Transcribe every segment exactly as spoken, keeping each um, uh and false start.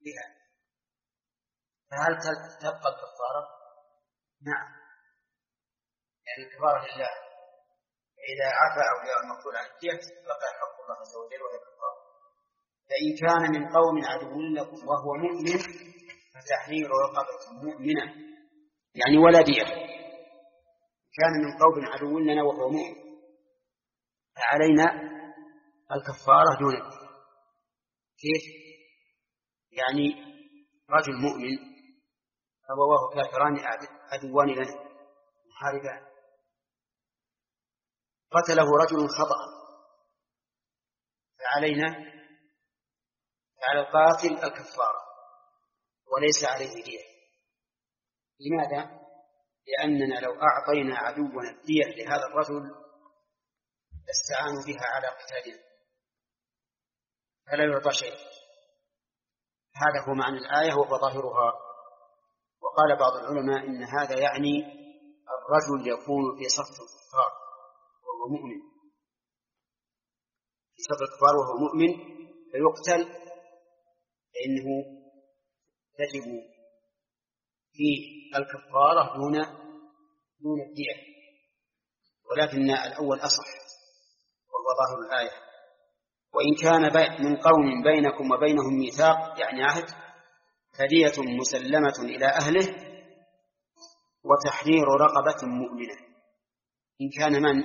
بها، فهل تبقى الكفارة؟ نعم، يعني الكفارة لله، إذا عفى أولياء المقتول عن الدية بقى حق الله عز وجل وهي الكفارة. فإن كان من قوم عدو لكم وهو مؤمن فتحرير رقبة مؤمنة، يعني ولا دية. كان من قوم عدو لنا وهو مؤمن فعلينا الكفارة دون الدية. كيف؟ يعني رجل مؤمن أبواه كافران عدوان لنا محاربان، قتله رجل خطأ، فعلينا على القاتل الكفارة وليس عليه دية. لماذا؟ لأننا لو أعطينا عدونا الدية لهذا الرجل استعانوا بها على قتالنا فلا يعطى شيء. هذا هو معنى الآية وظاهرها. وقال بعض العلماء إن هذا يعني الرجل يكون في صف الكفار وهو مؤمن، في صف الكفار وهو مؤمن فيقتل، فإنه تجب فيه الكفارة دون دون الدية، ولكن الأول أصح وهو ظاهر الآية. وإن كان من قوم بينكم وبينهم ميثاق يعني عهد فدية مسلمة إلى أهله وتحرير رقبة مؤمنة. إن كان من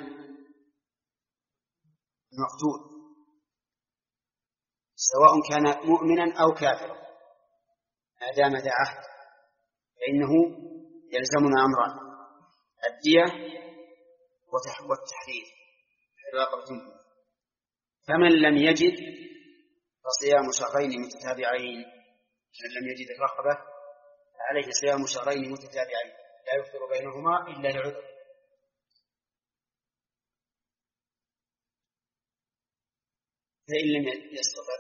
المقتول سواء كان مؤمنا أو كافرا ما دام ذا عهد فإنه يلزمنا أمران: الدية والتحرير رقبة مؤمنة. فمن لم يجد فصيام شهرين متتابعين. من لم يجد الرقبة فعليه صيام شهرين متتابعين لا يفطر بينهما إلا لعذر. فإن لم يستطع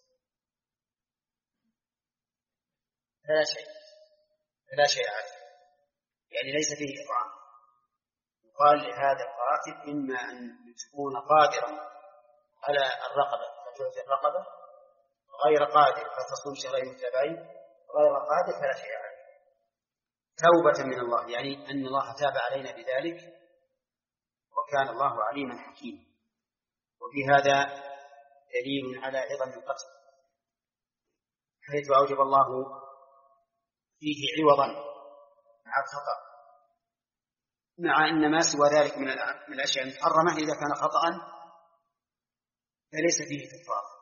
فلا شيء فلا شيء عليه، يعني ليس فيه إطعام. يقال لهذا القاتل إما أن تكون قادرا على الرقبة فتعطي الرقبة، غير قادر فتصوم شهرين متتابعين، غير قادر فلا شيء عليه توبة من الله، يعني أن الله تاب علينا بذلك وكان الله عليما حكيما. وفي هذا دليل على عظم القتل حيث أوجب الله فيه عوضا مع الخطأ، مع أن ما سوى ذلك من الأشياء المحرمة إذا كان خطأ فليس فيه كفارة.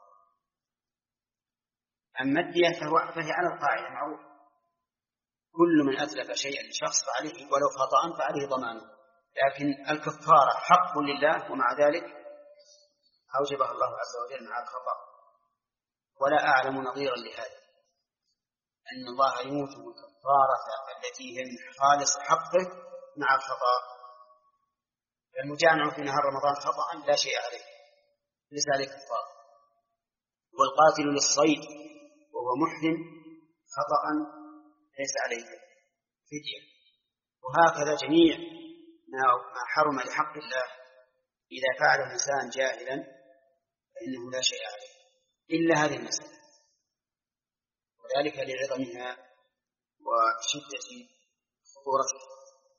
أما الدية فهي على القاعدة معروف: كل من أتلف شيئا لشخص فعليه ولو خطأ فعليه ضمانه. لكن الكفارة حق لله ومع ذلك أوجبها الله عز وجل مع الخطأ. ولا أعلم نظيرا لهذا أن الله يوجب الكفارة التي هي من خالص حقه مع الخطأ. المجامع في نهار رمضان خطأ لا شيء عليه ليس عليه كفارة، والقاتل للصيد وهو محرم خطأ ليس عليه فدية. وهكذا جميع ما حرم لحق الله إذا فعل الإنسان جاهلا فإنه لا شيء عليه إلا هذه المسألة، وذلك لعظمها وشدة خطورتها.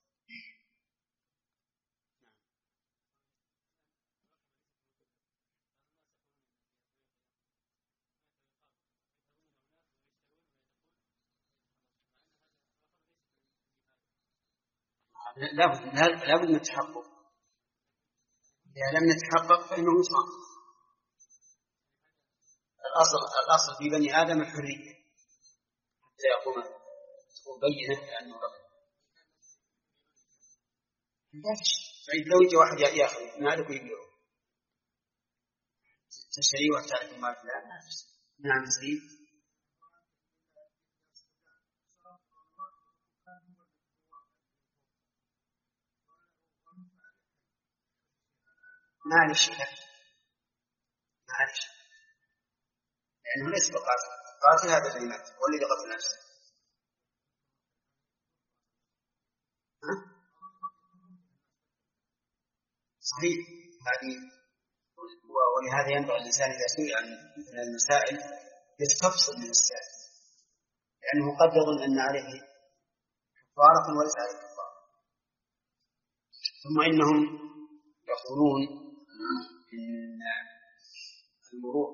لا بد من التحقق. إذا لم نتحقق فإنه يصام. الأصل الأصل في بني آدم الحرية حتى يقوم تقوم بينة لأنه رب. طيب لو يجي واحد يأخذ مالك ويبيعه تشتري وتعرف المال فلان. نعم سيد. معلش معلش لأنه ليس بقاتل. قاتل هذا اللي مات والذي قتل نفسه. صحيح هذه. ولهذا ينبغي الإنسان إذا سئل عن مثل المسائل يستفصل من السائل لأنه قد يظن أن عليه كفارة وليس عليه كفارة. ثم إنهم يقولون إن المروء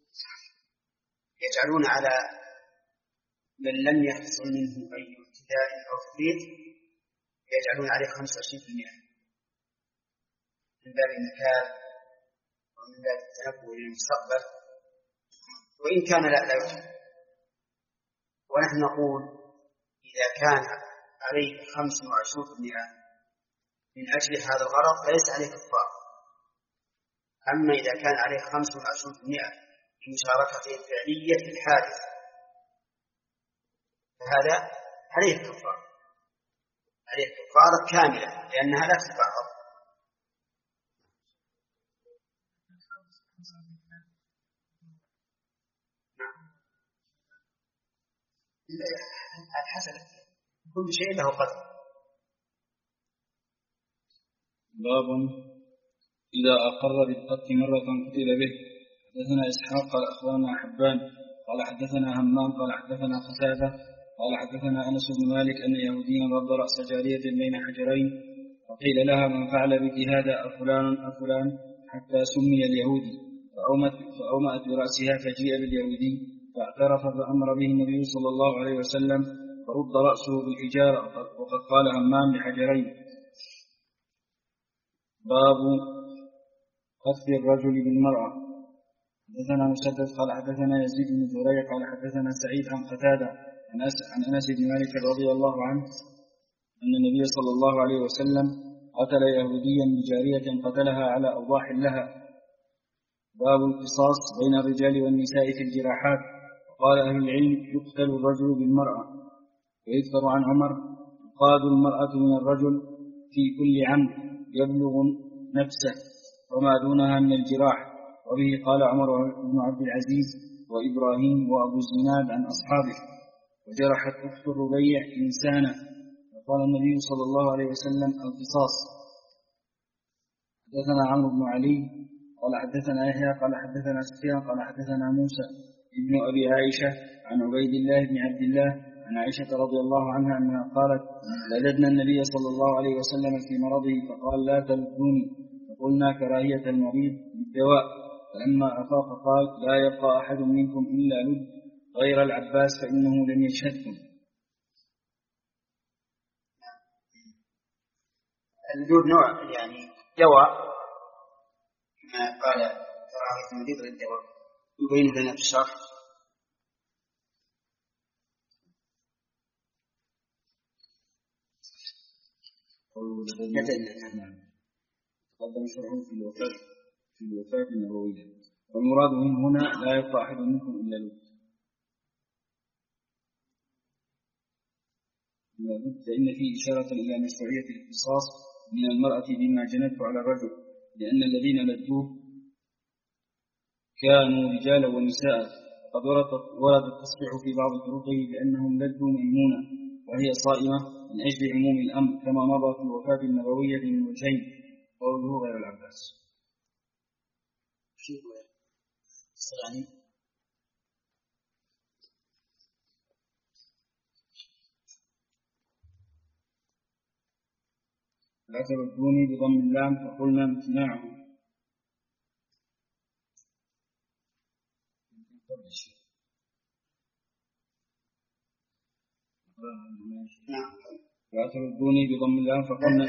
يجعلون على من لم يحصل منه أي ابتداء أو تفريط يجعلون عليه خمسة وعشرين بالمئة من باب النكال ومن باب التنبؤ للمستقبل، وإن كان لا لا يفهم. ونحن نقول إذا كان عليه خمس وعشرون بالمئة من أجل هذا الغرض فليس عليه كفارة. أما إذا كان عليه خمس وعشرون بالمئة بمشاركته الفعلية في الحادث فهذا عليه كفارة، عليه كفارة كاملة لأنها لا تتبعض. الحسنة كل شيء له قدر. باب إذا أقر بالقتل مرة قتل به. حدثنا إسحاق قال أخبرنا حبان قال حدثنا همام قال حدثنا قتادة قال حدثنا أنس بن مالك أن يهوديا رد رأس جارية بين حجرين فقيل لها من فعل بك هذا أفلان أفلان حتى سمي اليهودي فأومأت, فأومأت برأسها فجيء باليهودي فاعترف فأمر به النبي صلى الله عليه وسلم فرد رأسه بالحجارة وقد قال همام بحجرين. باب قتل الرجل بالمرأة. حدثنا مسدد قال حدثنا يزيد بن زريع قال حدثنا سعيد عن قتادة عن أنس بن مالك رضي الله عنه أن النبي صلى الله عليه وسلم قتل يهوديا بجارية قتلها على أوضاح لها. باب القصاص بين الرجال والنساء في الجراحات. قال أهل العلم يقتل الرجل بالمرأة. ويذكر عن عمر قاد المرأة من الرجل في كل عمد يبلغ نفسه وما دونها من الجراح. وبه قال عمر بن عبد العزيز وإبراهيم وأبو الزناد عن أصحابه. وجرحت أخت الربيع إنسانا وقال النبي صلى الله عليه وسلم القصاص. حدثنا عمرو بن علي قال حدثنا يحيى قال حدثنا سفيان قال حدثنا موسى ابن أبي عائشة عن عبيد الله بن عبد الله عن عائشة رضي الله عنها أنها قالت لددنا النبي صلى الله عليه وسلم في مرضه فقال لا تلدوني فقلنا كراهية المريض بالدواء. فلما أفاق قال لا يبقى أحد منكم إلا لد غير العباس فإنه لم يشهدكم. اللدود نوع يعني دواء كما قال كراهية المريض للدواء يبين لنا في الشرح. تقدم شرحه في الوفاة في الوفاة النبوية. والمراد من هنا لا يبقى أحد منكم إلا لد. فإن فيه إشارة إلى مشروعية الاختصاص من المرأة بما جنته على الرجل لأن الذين لدوه كانوا رجالا ونساء. قد ورد التصريح في بعض طرقه بأنهم لدوا ميمونة وهي صائمة من أجل عموم الأمر كما مضى في الوفاة النبوية من وجهين قوله غير العباس. يعني لا تردوني بضم اللام فقلنا امتناعه. لا تردوني بضم اللام فقلنا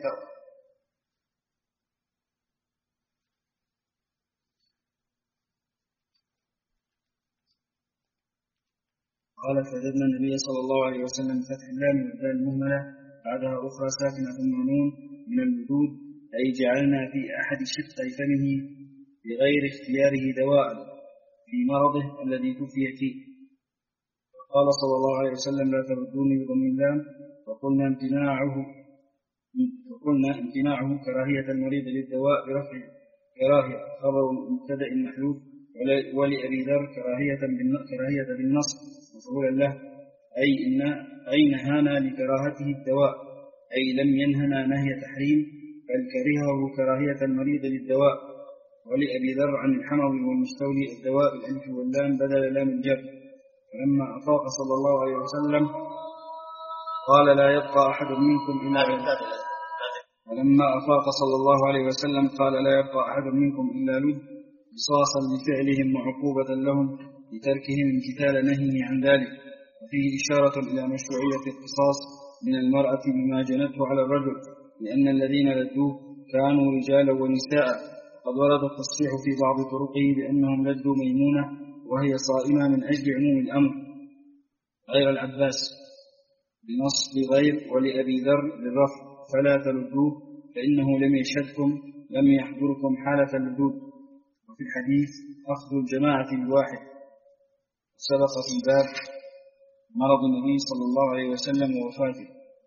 قال فجدنا النبي صلى الله عليه وسلم فتح اللام والدال المهملة بعدها أخرى ساكنة النون من الوجود أي جعلنا في أحد شقي فمه بغير اختياره دواء في مرضه الذي توفي فيه. قال صلى الله عليه وسلم لا تردوني بضم اللام فقلنا امتناعه فقلنا امتناعه كراهية المريض للدواء برفع كراهية خبر مبتدأ محذوف ولأبي ذر كراهية كراهية بالنصب مفعولا له أي إن أي نهانا لكراهته الدواء أي لم ينهنا نهي تحريم بل كرهه كراهية المريض للدواء. ولأبي ذر عن الحموي والمستولي الدواء بالألف واللام بدل لام الجر فلما أفاق صلى الله عليه وسلم قال لا يبقى أحد منكم إلا لد فلما أفاق صلى الله عليه وسلم قال لا يبقى أحد منكم إلا لد قصاصا لفعلهم وعقوبة لهم لتركهم امتثال نهيه عن ذلك. وفيه إشارة إلى مشروعية القصاص من المرأة بما جنته على الرجل، لأن الذين لدوه كانوا رجالا ونساء. قد ورد التصريح في بعض طرقه بأنهم لدوا ميمونة وهي صائمة من أجل عموم الأمر غير العباس بنص غير ولأبي ذر للرفع فلا تلدوه فإنه لم يشهدكم لم يحضركم حالة اللدود. وفي الحديث أخذ الجماعة الواحد. سبق في الباب مرض النبي صلى الله عليه وسلم ووفاته.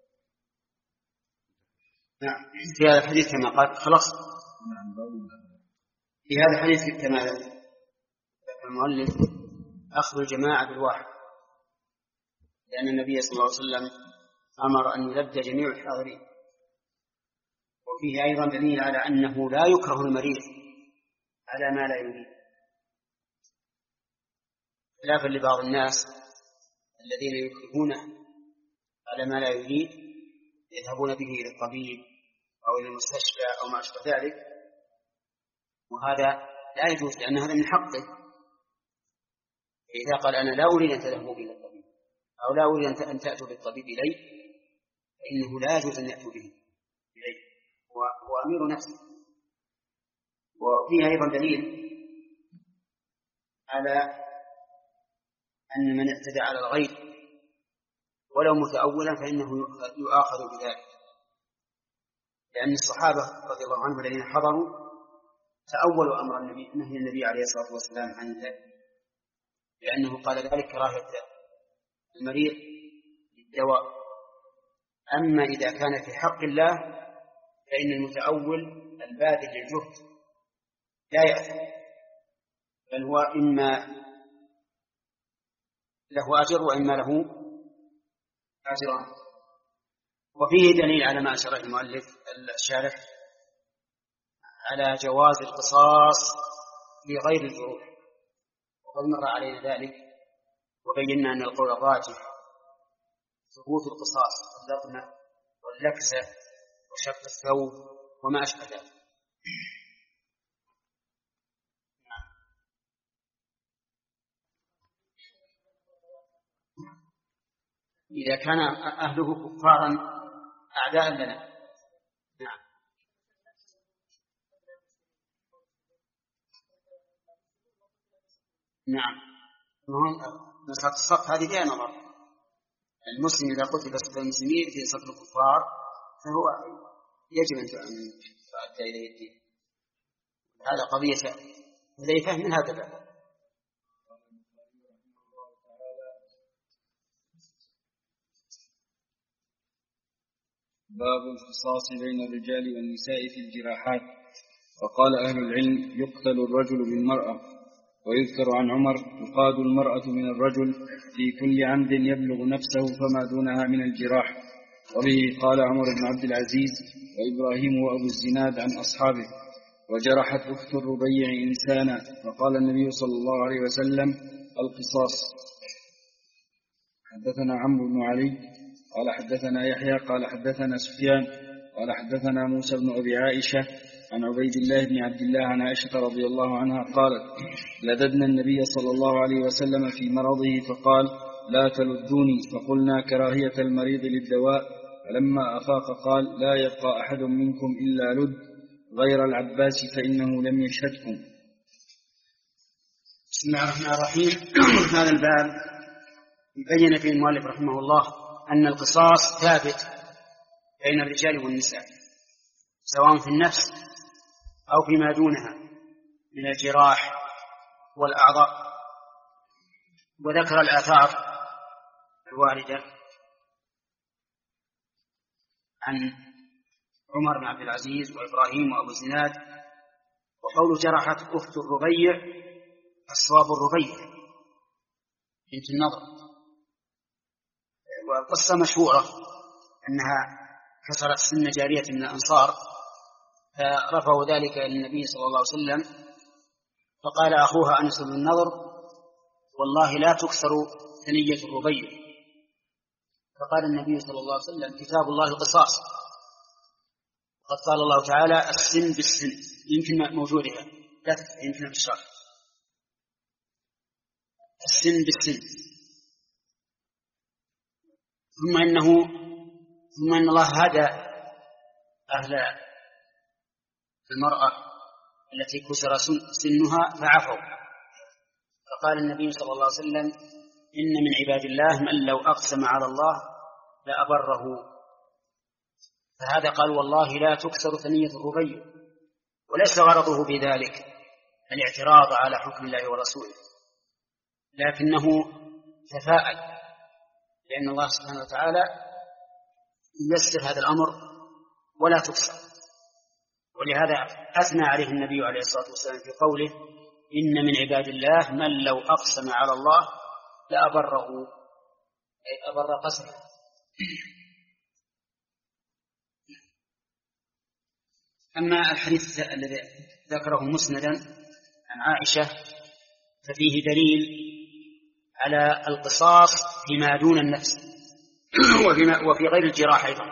نعم في هذا الحديث كما قال خلاص. في هذا الحديث كما المؤلف أخذ الجماعة بالواحد، لأن النبي صلى الله عليه وسلم أمر أن يلد جميع الحاضرين. وفيه أيضا دليل على أنه لا يكره المريض على ما لا يريد، خلافا لبعض الناس الذين يكرهونه على ما لا يريد، يذهبون به إلى الطبيب أو إلى المستشفى أو ما أشبه ذلك، وهذا لا يجوز لأن هذا من حقه. إذا قال أنا لا أريد أن تذهبوا إلى الطبيب أو لا أريد أن تأتوا بالطبيب إلي فإنه لا يجوز أن يأتوا به إلي، هو أمير نفسه. وفيه أيضا دليل على أن من اعتدى على الغير ولو متأولا فإنه يؤاخذ بذلك، لأن الصحابة رضي الله عنهم الذين حضروا تأولوا أمر النبي نهي النبي عليه الصلاة والسلام عن ذلك، لأنه قال ذلك كراهية المريض للدواء. أما إذا كان في حق الله فإن المتأول الباذل للجهد لا يأثم، بل هو إما له أجر وإما له أجران. وفيه دليل على ما أشار المؤلف الشارح على جواز القصاص لغير الجروح، وقد مر علينا ذلك وبينا أن القول الراجح ثبوت القصاص واللطمة واللكسة وشق الثوب وما أشبه ذلك. إذا كان أهله كفارا أعداء لنا. نعم نعم مسألة الصف هذه فيها نظر. المسلم إذا قتل صف المسلمين في صف الكفار فهو يجب أن تؤدى إليه الدين. هذا قضية حذيفة من هذا الباب. باب القصاص بين الرجال والنساء في الجراحات. وقال أهل العلم يقتل الرجل بالمرأة. ويذكر عن عمر تقاد المرأة من الرجل في كل عمد يبلغ نفسه فما دونها من الجراح. وبه قال عمر بن عبد العزيز وإبراهيم وأبو الزناد عن أصحابه. وجرحت أخت الربيع إنسانا فقال النبي صلى الله عليه وسلم القصاص. حدثنا عمرو بن علي قال حدثنا يحيى قال حدثنا سفيان قال حدثنا موسى بن أبي عائشة عن عبيد الله بن عبد الله عن عائشة رضي الله عنها قالت لددنا النبي صلى الله عليه وسلم في مرضه فقال لا تلدوني، فقلنا كراهية المريض للدواء. فلما أفاق قال لا يبقى أحد منكم إلا لد غير العباس فإنه لم يشهدكم. بسم الله الرحمن الرحيم. هذا الباب يبين فيه المؤلف رحمه الله أن القصاص ثابت بين الرجال والنساء سواء في النفس أو فيما دونها من الجراح والأعضاء. وذكر الآثار الواردة عن عمر بن عبد العزيز وإبراهيم وأبو الزناد. وقول جرحت أخت الربيع الصواب الربيع بنت النضر. والقصة مشهورة أنها كسرت سن جارية من الأنصار فرفعوا ذلك إلى النبي صلى الله عليه وسلم فقال أخوها أنس بن النضر والله لا تكسر ثنية الربيع، فقال النبي صلى الله عليه وسلم كتاب الله القصاص، قد قال الله تعالى السن بالسن، يمكن موجودها لا يمكن بالشرع، السن بالسن. ثم إنه ثم إن الله هدى أهل المرأة التي كسر سنها فعفوا، فقال النبي صلى الله عليه وسلم إن من عباد الله من لو أقسم على الله لأبره، فهذا قال والله لا تكسر ثنية الربيع، وليس غرضه بذلك الاعتراض على حكم الله ورسوله، لكنه تفاءل، لأن الله سبحانه وتعالى ييسر هذا الأمر ولا تكسر، ولهذا أثنى عليه النبي عليه الصلاة والسلام في قوله إن من عباد الله من لو أقسم على الله لأبره، أي أبر قسمه. أما الحديث الذي ذكره مسندا عن عائشة ففيه دليل على القصاص فيما دون النفس وفي غير الجراح أيضا،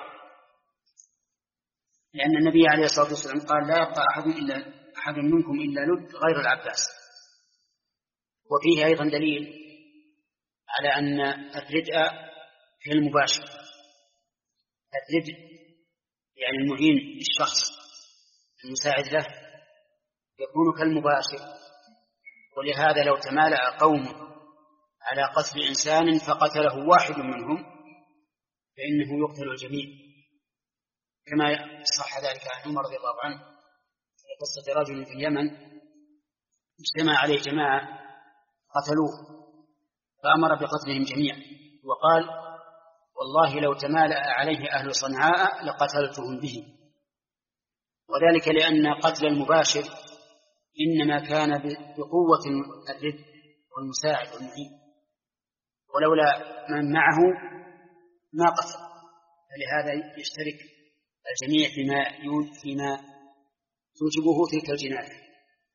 لأن النبي عليه الصلاة والسلام قال لا يبقى أحد, إلا أحد منكم إلا لد غير العباس. وفيه أيضا دليل على أن الردء في المباشر، الردء يعني المهين للشخص المساعد له يكون كالمباشر، ولهذا لو تمالأ قوم على قتل إنسان فقتله واحد منهم فإنه يقتل الجميع، كما صح ذلك عن عمر رضي الله عنه في قصة رجل في اليمن اجتمع عليه جماعة قتلوه فأمر بقتلهم جميعا، وقال والله لو تمالأ عليه أهل صنعاء لقتلتهم به، وذلك لأن قتل المباشر إنما كان بقوة الرد والمساعد والمعين، ولولا من معه ما قتل، فلهذا يشترك الجميع فيما فيما توجبه تلك الجناية.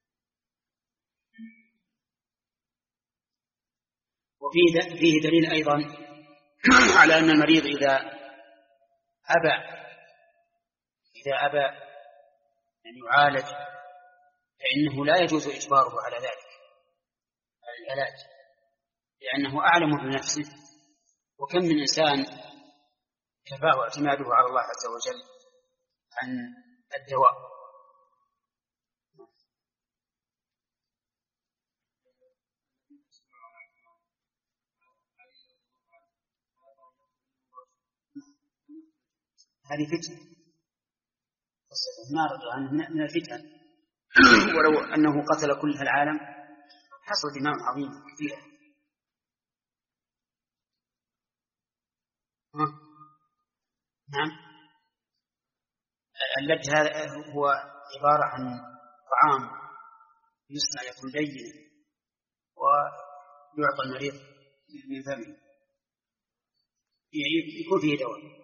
وفيه فيه دليل أيضا على أن المريض إذا أبى إذا أبى أن يعالج فإنه لا يجوز إجباره على ذلك على العلاج، لأنه أعلم بنفسه، وكم من إنسان كفاه اعتماده على الله عز وجل عن الدواء. هذه فتنة، ما رجع عنه من الفتن، ولو أنه قتل كل العالم حصل دماء عظيمة كثيرة. نعم، اللج هذا هو عبارة عن طعام يصنع يكون لينا ويعطى المريض من فمه، يكون فيه دواء.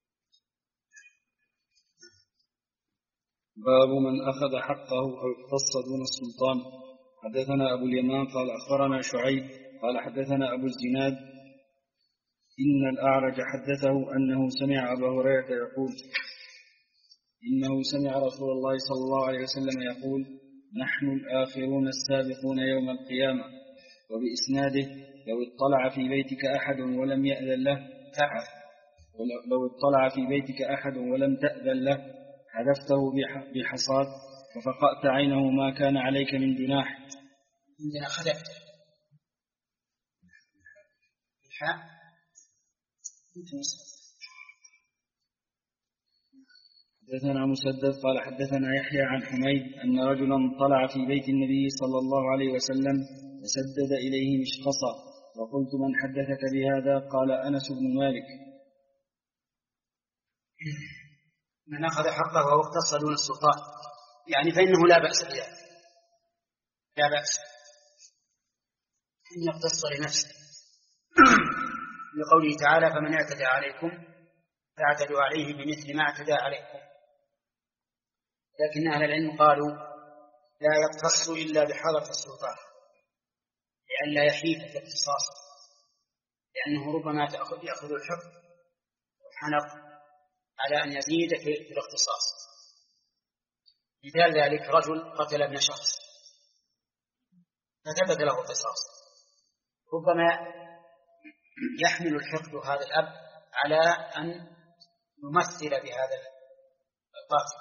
باب من أخذ حقه أو اختص دون السلطان. حدثنا أبو اليمان قال أخبرنا شعيب قال حدثنا أبو الزناد إن الأعرج حدثه أنه سمع أبا هريرة يقول إنه سمع رسول الله صلى الله عليه وسلم يقول نحن الآخرون السابقون يوم القيامة. وبإسناده لو اطلع في بيتك أحد ولم يأذن له لو اطلع في بيتك أحد ولم تأذن له حذفته بحصاة ففقأت عينه ما كان عليك من جناح. عندنا خدعت الحاء. حدثنا مسدد قال حدثنا يحيى عن حميد أن رجلا طلع في بيت النبي صلى الله عليه وسلم فسدد إليه مشخصا، وقلت من حدثك بهذا؟ قال أنس بن مالك. من أخذ حقه أو اختص دون السلطان يعني فإنه لا بأس بذلك، لا بأس أن يقتص لنفسه لقوله تعالى فمن اعتدى عليكم فاعتدوا عليه بمثل ما اعتدى عليكم. لكن أهل العلم قالوا لا يقتص إلا بحضرة السلطان لئلا يحيف في اختصاصه، لأنه ربما تأخذ يأخذ الحكم والحنق على أن يزيد في الاختصاص. مثال ذلك رجل قتل ابن شخص فثبت له قصاص، ربما يحمل الحقد هذا الأب على أن يمثل بهذا القاتل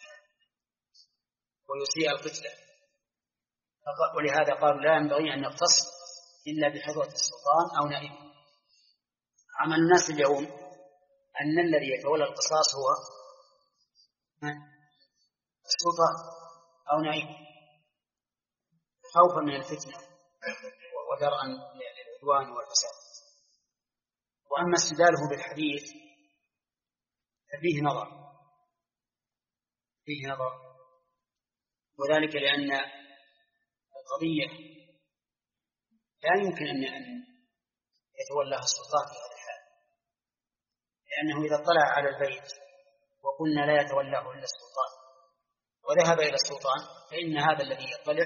ويسيء القتلة، ولهذا قالوا لا ينبغي أن يقتص إلا بحضرة السلطان أو نائبه. عمل الناس اليوم أن الذي يتولى القصاص هو السلطان أو نائبه خوفا من الفتنة ودرءا للعدوان والفساد. وأما استدلاله بالحديث ففيه نظر فيه نظر وذلك لأن القضية لا يمكن أن يتولاها السلطان في هذا الحال، لأنه إذا اطلع على البيت وقلنا لا يتولاه إلا السلطان وذهب إلى السلطان فإن هذا الذي يطلع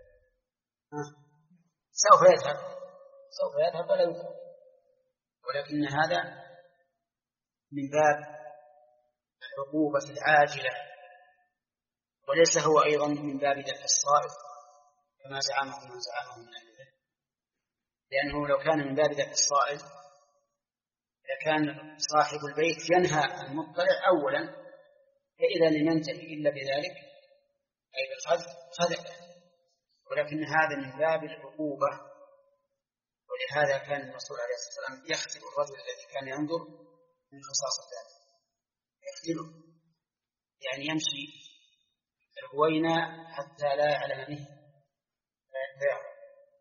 سوف يذهب سوف يذهب ولا يذهب، ولكن هذا من باب العقوبة العاجلة وليس هو أيضا من باب دفع الصائف كما زعمه من زعمه من أهل العلم، لأنه لو كان من باب دفع الصائف لكان صاحب البيت ينهى المطلع أولا، فإذا لم ينتهي إلا بذلك أي بالخذف خذف، ولكن هذا من باب العقوبة. ولهذا كان الرسول عليه الصلاة والسلام يختل الرجل الذي كان ينظر من خصاص الذات، يختله يعني يمشي الهوينة حتى لا يعلم به فيعلم.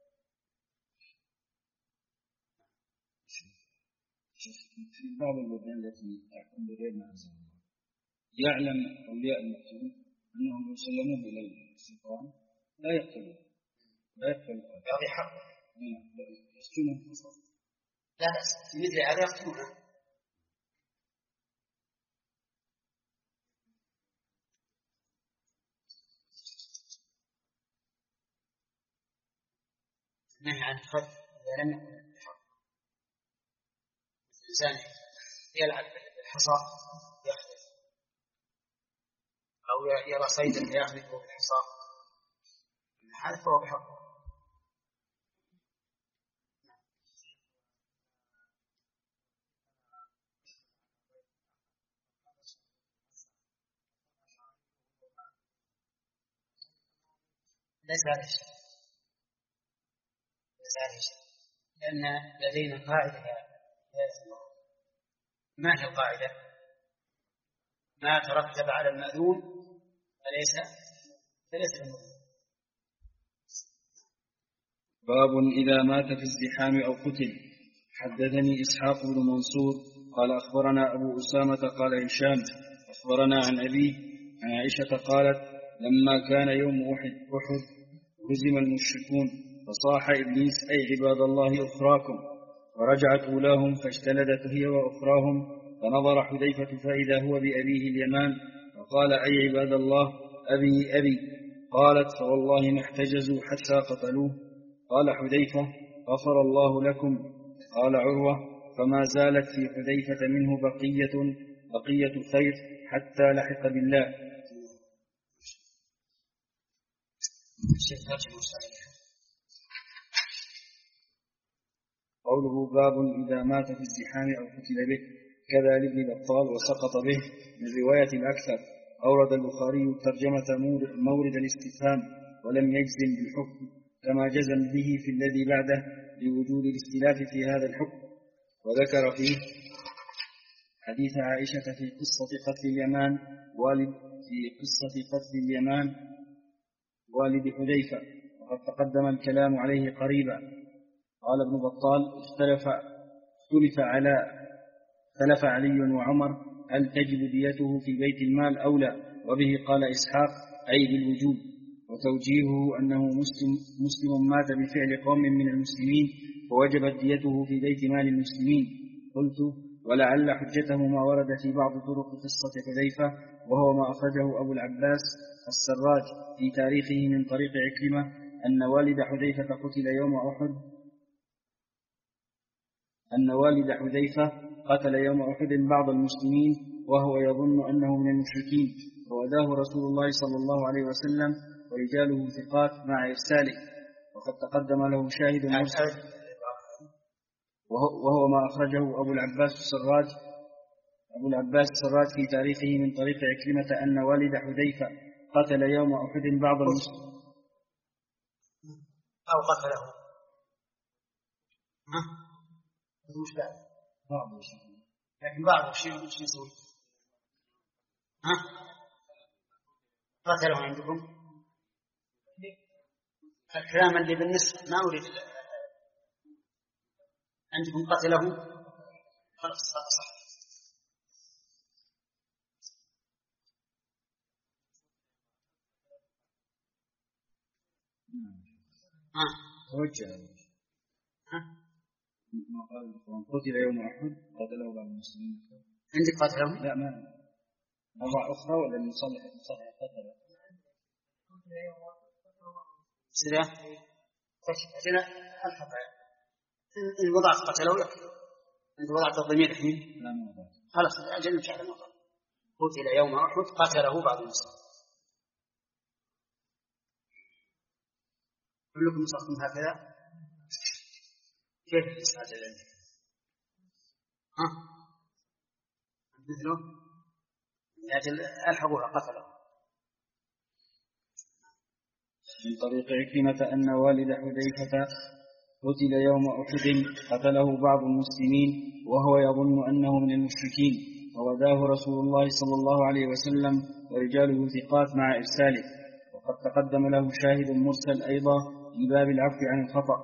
في بعض البلدان التي تحكم بغير ما أنزل الله يعلم أولياء المقتول أنهم يسلمون إلى السلطان لا يقتلون لا يقتلون يعطي حق يسجنون لا بأس في مثل هذا يقتلونه. نهي عن الخذف إذا لم يكن بحق. الإنسان يلعب بالحصى يخذف أو يرى صيدا فيخذفه بالحصى هذا فهو بحق. ليس هذا الشيء ليس هذا الشيء لأن لدينا قاعدة ما هي القاعدة؟ ما ترتب على المأذون فليس فليس المأذون. باب إذا مات في الزحام أو قتل. حدثني إسحاق بن منصور قال أخبرنا أبو أسامة قال هشام أخبرنا عن أبيه عن عائشة قالت لما كان يوم أحد أحد هزم المشركون فصاح إبليس أي عباد الله أخراكم، ورجعت أولاهم فاجتلدت هي وأخراهم، فنظر حذيفة فإذا هو بأبيه اليمان فقال أي عباد الله أبي أبي. قالت فوالله ما احتجزوا حتى قتلوه. قال حذيفة غفر الله لكم. قال عروة فما زالت في حذيفة منه بقية بقية خير حتى لحق بالله. قوله باب إذا مات في الزحام أو قتل به كذا لابن بطال وسقط به من رواية الأكثر. أورد البخاري ترجمة مورد الاستفهام ولم يجزم بالحكم كما جزم به في الذي بعده لوجود الاختلاف في هذا الحكم. وذكر فيه حديث عائشة في قصة قتل اليمان والد في قصة قتل اليمان والد حذيفة وقد تقدم الكلام عليه قريبا. قال ابن بطال اختلف اختلف على اختلف علي وعمر هل تجب ديته في بيت المال أو لا، وبه قال إسحاق أي بالوجوب، وتوجيهه أنه مسلم, مسلم مات بفعل قوم من المسلمين ووجبت ديته في بيت مال المسلمين. قلت ولعل حجته ما ورد في بعض طرق قصة حذيفة وهو ما أخرجه أبو العباس السراج في تاريخه من طريق عكرمة أن والد حذيفة قتل يوم أحد أن والد حذيفة قتل يوم أحد بعض المسلمين وهو يظن أنه من المشركين، فوداه رسول الله صلى الله عليه وسلم ورجاله ثقات مع إرساله، وقد تقدم له شاهد مرسل، وهو ما أخرجه أبو العباس السراج أبو العباس السراج في تاريخه من طريق عكرمة أن والد حذيفة قتل يوم أحد بعض المسلمين أو قتله ها؟ مش بعد بعض الشيء، لكن بعض الشيء مش يسوي ها؟ قتله عندكم الكلام اللي بالنسبة ما أريد عندكم قتله خلاص صح. ها توجه ها ما قال قتل يوم أحد قتله بعض المسلمين. عندك قتله؟ لا، ما مرة أخرى ولا نصلح نصلح قتله سلا قتل الحق إن وضعت قتله يكفي. أنت وضعت الضمير الحين؟ لا ما وضعت. خلاص أجل نمشي على الموضوع. قتل يوم أحد قتله بعض المسلمين. كلكم صرتم هكذا؟ كيف الاستعجال عندك؟ ها؟ مثله؟ أجل الحقوها قتله. من طريق عكرمة أن والد حذيفة قتل يوم أحد قتله بعض المسلمين وهو يظن أنه من المشركين، ووداه رسول الله صلى الله عليه وسلم ورجاله ثقات مع إرساله، وقد تقدم له شاهد مرسل أيضا في باب العفو عن الخطأ.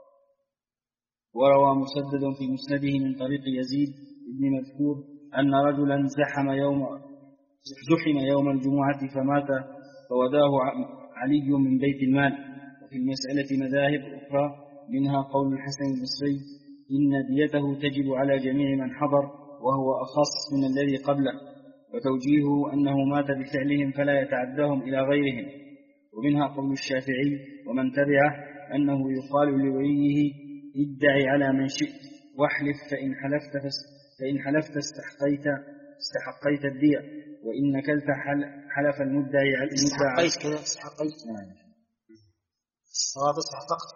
وروى مسدد في مسنده من طريق يزيد بن مذكور أن رجلا زحم يوم زحم يوم الجمعة فمات، فوداه علي من بيت المال. وفي المسألة مذاهب أخرى، منها قول الحسن البصري إن ديته تجب على جميع من حضر، وهو أخص من الذي قبله، وتوجيهه أنه مات بفعلهم فلا يتعداهم إلى غيرهم. ومنها قول الشافعي ومن تبعه أنه يقال لوليه ادعي على من شئت واحلف، فإن حلفت فإن حلفت استحقيت استحقيت الدية، وإن كلت حلف المدعي على المدعى استحقيت كذا استحقيت الصواب استحققت.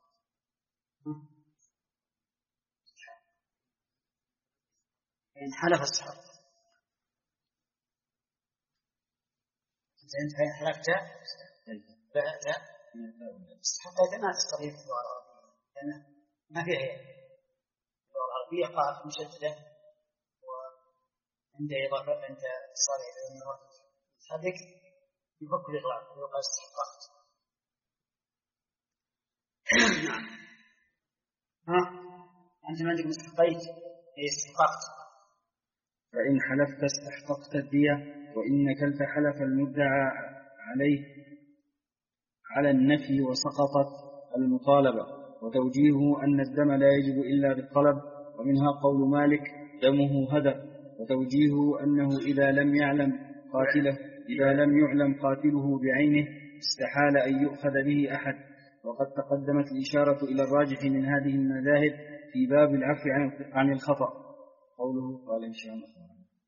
إن حلف استحقت. أنت فإن حلفت بعت استحقيت ما تستطيع في اللغة العربية، لأن ما فيها هي اللغة العربية قاف مشددة، وعند إضافة عند اتصال إلى هذيك يفك الإغلاق ويقال استحققت. نعم. ها أنت ما عندك استحقيت هي استحققت. فإن حلفت استحققت الدية، وإن كلت حلف المدعى عليه على النفي وسقطت المطالبة. وتوجيهه أن الدم لا يجب إلا بالطلب. ومنها قول مالك دمه هدر. وتوجيهه أنه إذا لم يعلم قاتله إذا لم يعلم قاتله بعينه استحال أن يؤخذ به أحد. وقد تقدمت الإشارة إلى الراجح من هذه المذاهب في باب العفو عن الخطأ. قوله قال إن شاء الله.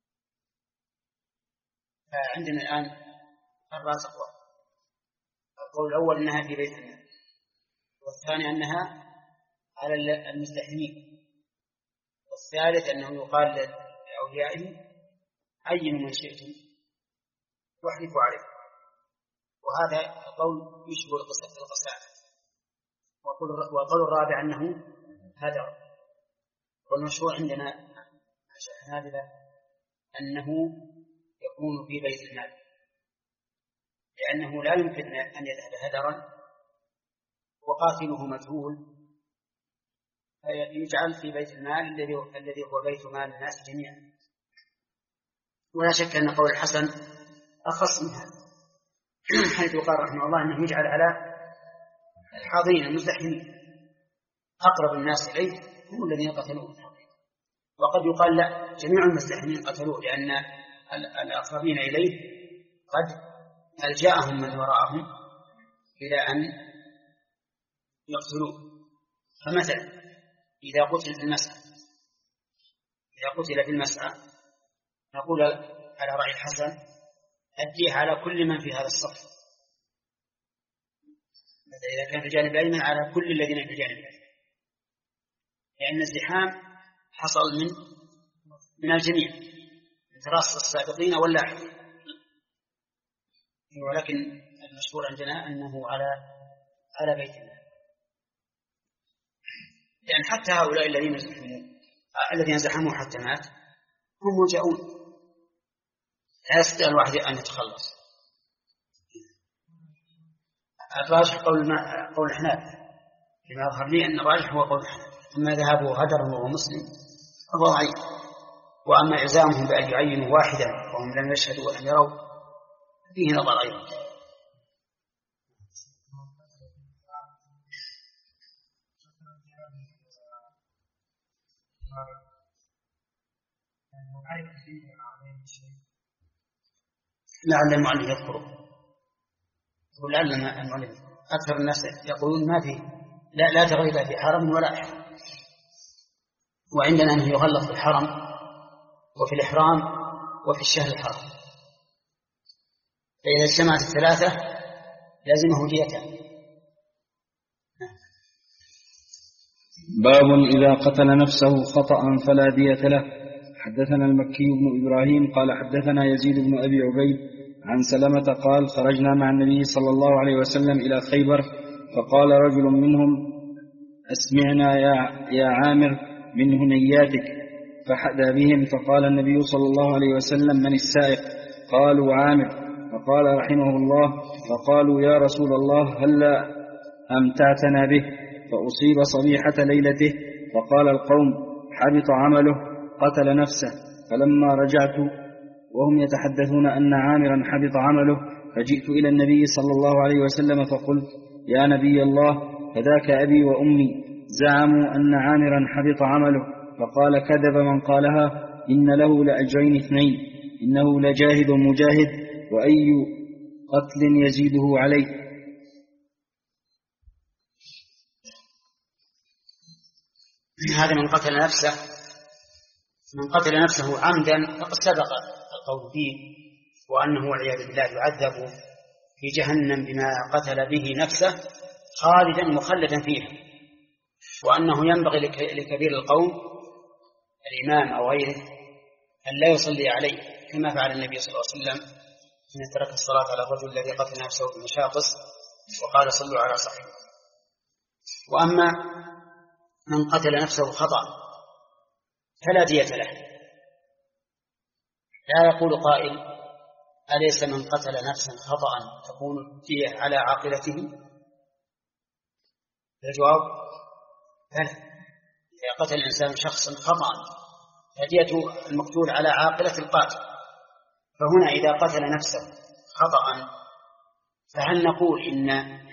عندنا الآن أربعة أقوال. القول الأول أنها في بيت المال، والثاني أنها على المزدحمين، والثالث أنه يقال لأوليائه عينوا من شئتم واحلفوا عليه، وهذا القول يشبه القسامة. والقول الرابع أنه هدر. والمشروع عندنا الحنابلة أنه يكون في بيت المال، لأنه لا يمكن أن يذهب هدرا وقاتله مجهول، فيجعل في بيت المال الذي الذي هو بيت مال الناس جميعا. ولا شك أن قول الحسن أخص من هذا، حيث قال رحمه الله أنه يجعل على الحاضرين المزدحمين، أقرب الناس إليه هم الذين قتلوه. وقد يقال لا، جميع المزدحمين قتلوه، لأن الأقربين إليه قد ألجأهم من وراءهم إلى أن يقتلوه. فمثلا إذا قتل في المسجد إذا قتل في المسعى نقول على رأي الحسن الدية على كل من في هذا الصف، إذا كان في الجانب الأيمن على كل الذين في الجانب الأيمن، لأن الزحام حصل من من الجميع من تراص السابقين واللاحقين، ولكن المشهور عندنا أنه على على بيت الله، لأن حتى هؤلاء الذين زحموا الذين زحموا حتى مات هم ملجؤون، لا يستطيع الواحد أن يتخلص. الراجح قول ما قول الحنابلة، لما أظهر لي أن الراجح هو قول الحنابلة، ثم ذهبوا هدر وهو مسلم فهو ضعيف. وأما إلزامهم بأن يعينوا واحدا وهم لم يشهدوا ولم يروا فيه نظر أيضا. لعل المعلم يذكره، ولعل المعلم أكثر الناس يقولون ما فيه لا لا تغيب في حرم ولا إحرام، وعندنا أنه يغلق في الحرم وفي الإحرام وفي الشهر الحرام، فإذا اجتمعت الثلاثة لازمه ديتان. باب إذا قتل نفسه خطأ فلا دية له. حدثنا المكي بن إبراهيم قال حدثنا يزيد بن أبي عبيد عن سلمة قال خرجنا مع النبي صلى الله عليه وسلم إلى خيبر، فقال رجل منهم أسمعنا يا, يا عامر من هنياتك، فحدى بهم، فقال النبي صلى الله عليه وسلم من السائق؟ قالوا عامر، فقال رحمه الله فقالوا يا رسول الله هلا أمتعتنا به؟ فأصيب صبيحة ليلته، فقال القوم حبط عمله قتل نفسه. فلما رجعت وهم يتحدثون أن عامرا حبط عمله، فجئت إلى النبي صلى الله عليه وسلم فقلت يا نبي الله فذاك أبي وأمي زعموا أن عامرا حبط عمله، فقال كذب من قالها، إن له لأجرين اثنين، إنه لجاهد مجاهد، وأي قتل يزيده عليه. هذا من قتل نفسه من قتل نفسه عمدا فقد سبق القول فيه، وأنه والعياذ بالله يعذب في جهنم بما قتل به نفسه خالدا مخلدا فيها، وأنه ينبغي لكبير القوم الإمام أو غيره أن لا يصلي عليه، كما فعل النبي صلى الله عليه وسلم حين ترك الصلاة على الرجل الذي قتل نفسه بمشاقص وقال صلوا على صاحبه. وأما من قتل نفسه خطأ فلا دية له. لا يقول قائل أليس من قتل نفسا خطأ تكون الدية على عاقلته؟ الجواب بلى، إذا قتل الإنسان شخصا خطأ فدية المقتول على عاقلة القاتل. فهنا إذا قتل نفسه خطأ فهل نقول إن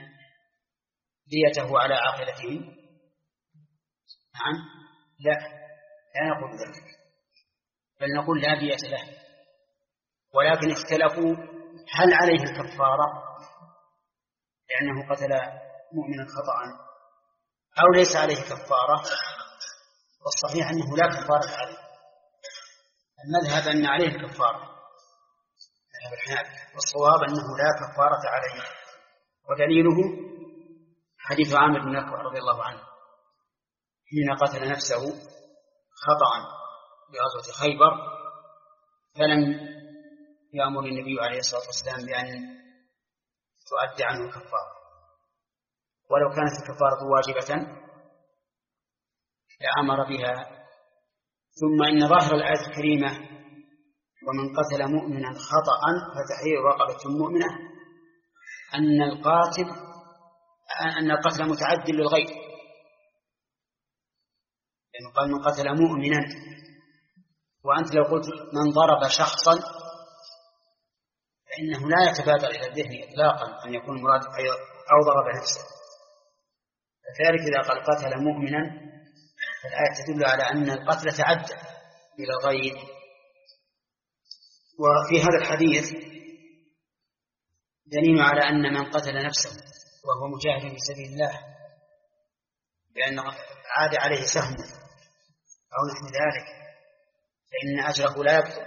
ديته على عاقلته؟ نعم، لا لا نقول ذلك، بل نقول لا دية له، ولكن اختلفوا هل عليه الكفارة لأنه قتل مؤمنا خطأ أو ليس عليه كفارة. والصحيح أنه لا كفارة عليه، المذهب أن عليه الكفارة مذهب الحنابلة، والصواب أنه لا كفارة عليه، ودليله حديث عامر بن أكوع رضي الله عنه حين قتل نفسه خطأ بغزوة خيبر، فلم يأمر النبي عليه الصلاة والسلام بأن تؤدي عنه الكفارة، ولو كانت الكفارة واجبة لأمر بها. ثم إن ظاهر الآية الكريمة ومن قتل مؤمنا خطأ فتحرير رقبة مؤمنة أن القاتل أن القتل متعد للغير، لأنه قال من قتل مؤمنا، وأنت لو قلت من ضرب شخصا فإنه لا يتبادر إلى الذهن إطلاقا أن يكون مراد أو ضرب نفسه. فذلك إذا قال قتل مؤمنا فالآية تدل على أن القتل تعدى إلى الغير. وفي هذا الحديث دليل على أن من قتل نفسه وهو مجاهد في سبيل الله لأن عاد عليه سهم أو نحو ذلك فإن أجره لا يبطل،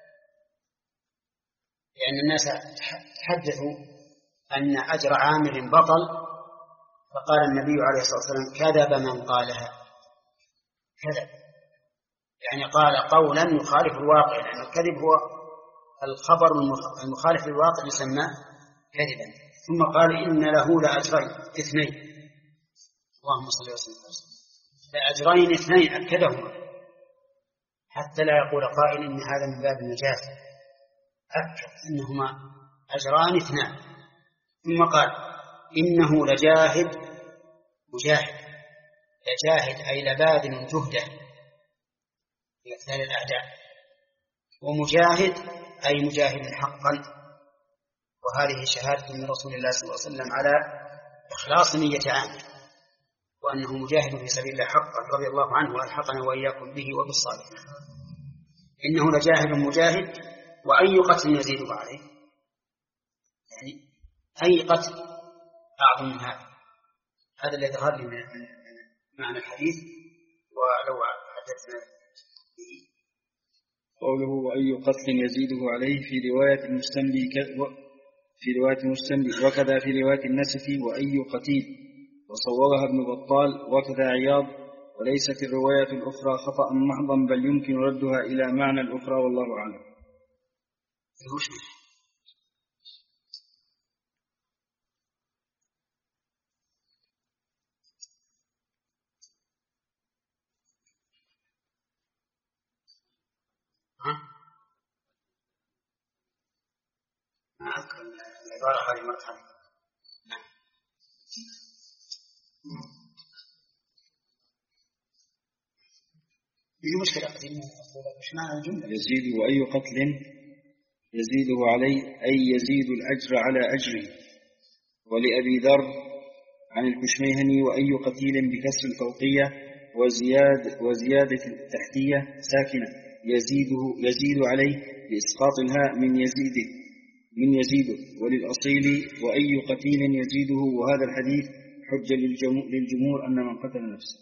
لأن الناس تحدثوا أن أجر عامل بطل، فقال النبي عليه الصلاة والسلام كذب من قالها. كذب يعني قال قولا يخالف الواقع، لأن الكذب هو الخبر المخالف للواقع يسمى كذبا. ثم قال إن له لأجرين اثنين، اللهم صل وسلم، لأجرين اثنين أكدهما حتى لا يقول قائل إن هذا من باب المجاز، أكد أنهما أجران اثنان. ثم قال إنه لجاهد مجاهد، لجاهد أي لباذل جهده في قتال الأعداء، ومجاهد أي مجاهد حقا. وهذه شهادة من رسول الله صلى الله عليه وسلم على إخلاص نية عامل، وأنه مجاهد في سبيل الله حقا رضي الله عنه وألحقنا وإياكم به وبالصالحين. إنه لجاهد مجاهد، وأي قتل يزيد عليه، يعني أي قتل أعظم من هذا. هذا الذي ظهر لي من معنى الحديث، ولو حدثنا به. قوله وأي قتل يزيده عليه في رواية المستملي في رواية المستملي وكذا في رواية النسفي وأي قتيل، وصورها ابن بطال وكذا عياض. وليست الرواية الأخرى خطأ محضا، بل يمكن ردها إلى معنى الأخرى، والله أعلم. ما أذكر العبارة هذه مرة. نعم. في مشكلة قديمة مش معنى الجملة. يزيد وأي قتل يزيده عليه أي يزيد الأجر على أجره. ولأبي ذر عن الكشميهني وأي قتيل بكسر الفوقية وزياد وزيادة التحتية ساكنة يزيده يزيد عليه بإسقاط الهاء من يزيده من يزيده. وللأصيل وأي قتيل يزيده. وهذا الحديث حجة للجمهور أن من قتل نفسه.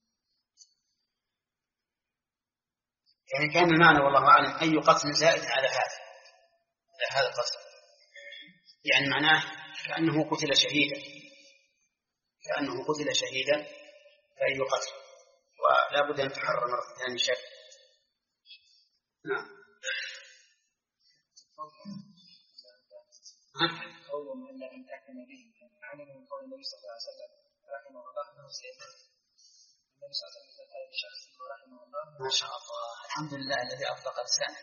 يعني كان المعنى والله أعلم أي قتل زائد على هذا على هذا القتل، يعني معناه كأنه قتل شهيدا، كأنه قتل شهيدا فأي قتل، ولا بد أن تحرر مرة ثانية شك. نعم. قولهم أن لم تحكم به عن من قول النبي صلى الله عليه وسلم رحمه الله أنه سيدنا النبي صلى الله عليه وسلم قال لشخص رحمه الله. ما شاء الله، الحمد لله الذي أطلق لسانه.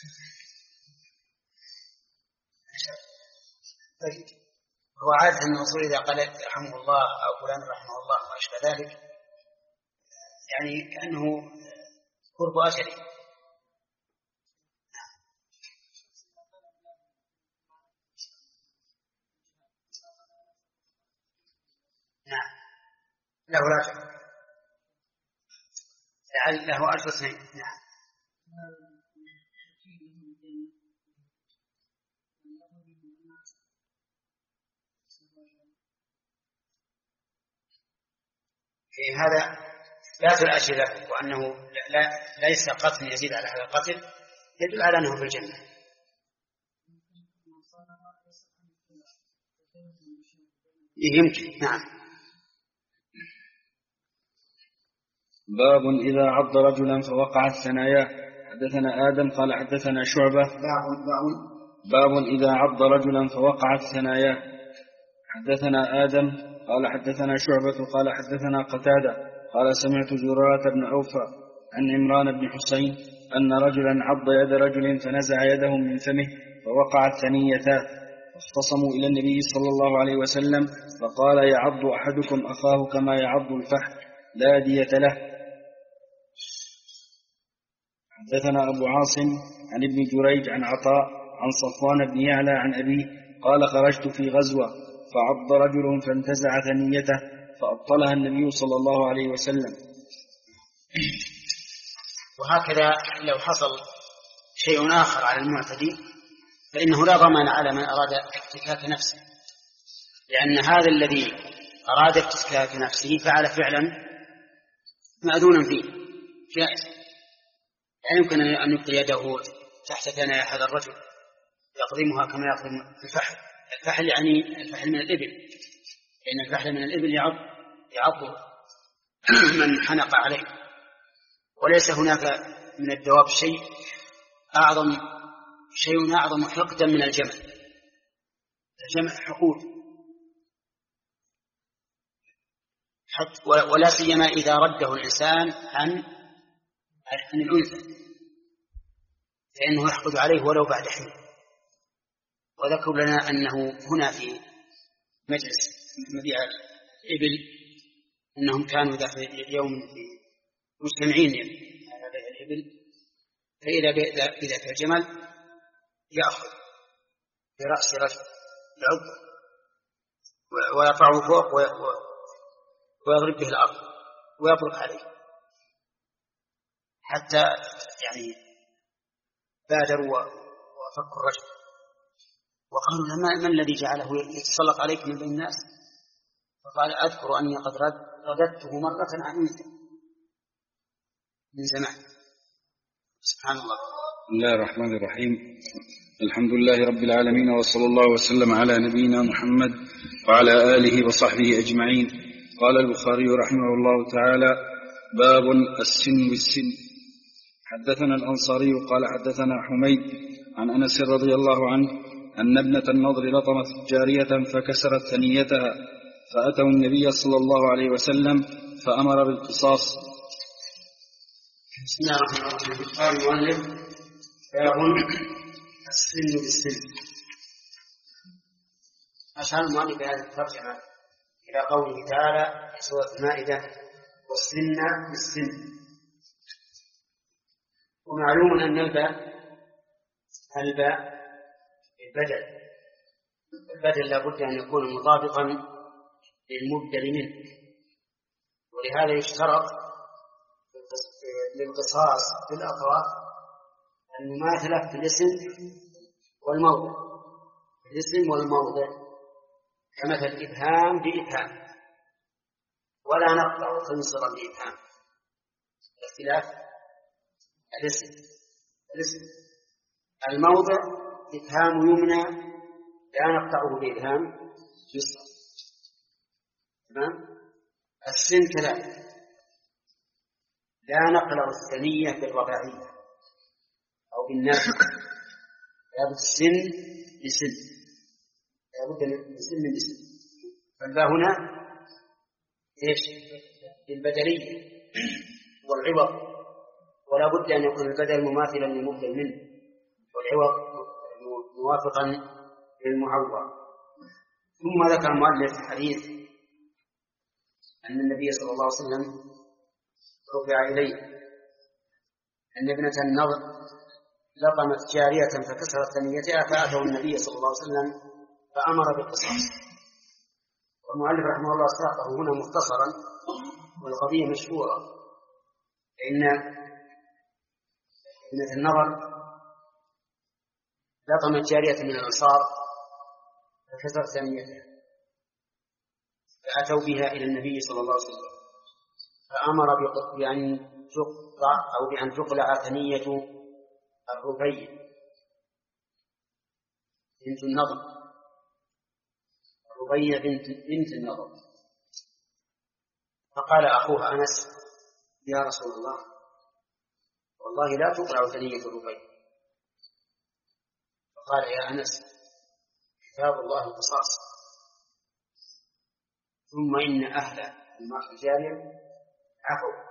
طيب، هو عادة أن الرسول إذا قال رحمه الله أو فلان رحمه الله ما أشبه ذلك، يعني كأنه قرب أجله. نعم، له أجر، له أجر اثنين. نعم. في هذا إثبات الأجر وأنه لا ليس قتل يزيد على هذا القتل يدل على أنه في الجنة. يمكن. نعم. باب إذا عض رجلا فوقعت ثناياه. حدثنا آدم قال حدثنا شعبة. باب باب باب إذا عض رجلا فوقعت ثناياه. حدثنا آدم قال حدثنا شعبة قال حدثنا قتادة قال سمعت زرارة بن أوفى عن عمران بن حسين أن رجلا عض يد رجل فنزع يده من فمه فوقعت ثنيتاه، فاختصموا إلى النبي صلى الله عليه وسلم فقال يعض أحدكم أخاه كما يعض الفحل لا دية له. حدثنا أبو عاصم عن ابن جريج عن عطاء عن صفوان بن يعلى عن أبيه قال خرجت في غزوة فعض رجل فانتزع ثنيته فأبطلها النبي صلى الله عليه وسلم. وهكذا لو حصل شيء آخر على المعتدي فإنه لا ضمان على من أراد افتكاك نفسه، لأن هذا الذي أراد افتكاك نفسه فعل فعلا مأذونا فيه جائز، لا يمكن أن يبقي يده تحت ثنايا هذا الرجل يقضمها كما يقضم الفحل. الفحل يعني الفحل من الإبل، لأن الفحل من الإبل يعض يعض من حنق عليه. وليس هناك من الدواب شيء أعظم شيء أعظم حقدا من الجمل. الجمل حقود، ولا سيما إذا رده الإنسان عن عن الأنثى فإنه يحقد عليه ولو بعد حين. وذكروا لنا أنه هنا في مجلس مبيع الإبل أنهم كانوا ذات يوم مجتمعين على بيع الإبل، فإذا بذاك الجمل يأخذ برأس رجل يعضه ويرفعه فوق ويضرب به الأرض ويطلق عليه حتى يعني بادروا وفكوا الرجل وقالوا له ما الذي جعله يتسلط عليك من بين الناس؟ فقال أذكر أني قد رددته مرة عن أنثى من زمان. سبحان الله. بسم الله الرحمن الرحيم. الحمد لله رب العالمين، وصلى الله وسلم على نبينا محمد وعلى آله وصحبه أجمعين. قال البخاري رحمه الله تعالى: باب السن بالسن. حدثنا الأنصاري قال حدثنا حميد عن أنس رضي الله عنه أن ابنة النضر لطمت جارية فكسرت ثنيتها، فأتوا النبي صلى الله عليه وسلم فأمر بالقصاص. بسم الله الرحمن الرحيم. قال المؤلف: باب السن بالسن. أشار المؤلف بهذه الترجمة إلى قوله تعالى في سورة المائدة: والسن بالسن. ومعلوم أن الباء الباء البدل البدل لابد أن يكون مطابقا للمبدل منه، ولهذا يشترط للقصاص في الأطراف المماثلة في الاسم والموضع، الاسم والموضع، كمثل إبهام بإبهام، ولا نقطع خنصرا بإبهام، اختلاف الاسم الاسم الموضع إبهام يمنى لا نقطعه بإبهام يسرى. تمام. السن كذلك لا نقلع الثنية بالرباعية أو بالنافذة، لابد السن لسن، لابد لسن من اسم. فالباء هنا ايش؟ للبدلية والعوض، ولا بد أن يكون البدل مماثلا للمبدل منه والعوض موافقا للمعوض. ثم ذكر المؤلف حديث أن النبي صلى الله عليه وسلم رفع إليه أن ابنة النضر لطمت جارية فكسرت ثنيتها، فأتوا النبي صلى الله عليه وسلم فأمر بالقصاص. والمؤلف رحمه الله ساقه هنا مختصرا، والقضية مشهورة، إن ابنة النضر لطمت جارية من الأنصار فكسرت ثنيتها، فأتوا بها إلى النبي صلى الله عليه وسلم فأمر بأن تقطع أو بأن تقلع ثنية الربيع بنت النضر، الربيع بنت بنت النضر. فقال أخوها أنس: يا رسول الله، والله لا تقلع ثنية الربيع. فقال: يا أنس، كتاب الله القصاص، ثم إن أهل الجارية عفوا.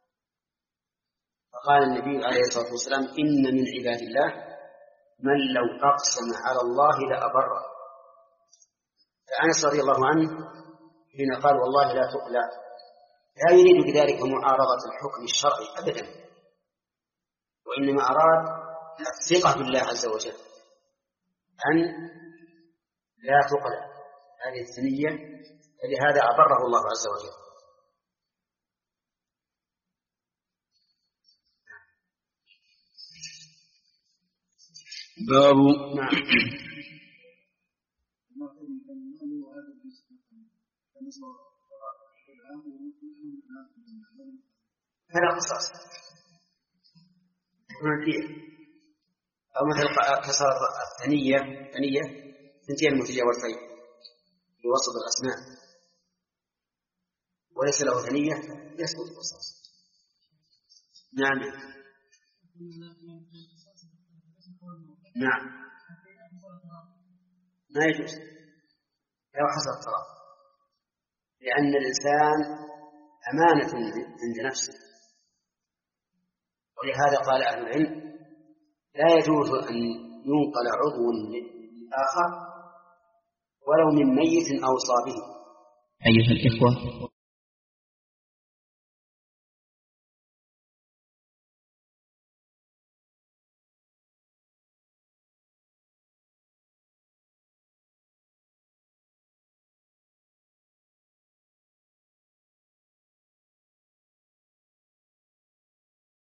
فقال النبي عليه الصلاة والسلام: إن من عباد الله من لو أقسم على الله لأبره. فأنس رضي الله عنه حين قال والله لا تقلع لا يريد بذلك معارضة الحكم الشرعي أبدا، وإنما أراد الثقة بالله عز وجل أن لا تقلع هذه الثنية، فلهذا أبره الله عز وجل. باب هذا قصاص، هنا فيه. أو مثل كسر الثنية ثنية ثنتين متجاورتين في وسط الأسنان وليس له ثنية يسقط القصاص. نعم نعم ما يجوز لو حصل اضطراب، لأن الإنسان أمانة عند نفسه، ولهذا قال أهل العلم لا يجوز أن ينقل عضو للآخر ولو من ميت أوصى به. أيها الإخوة،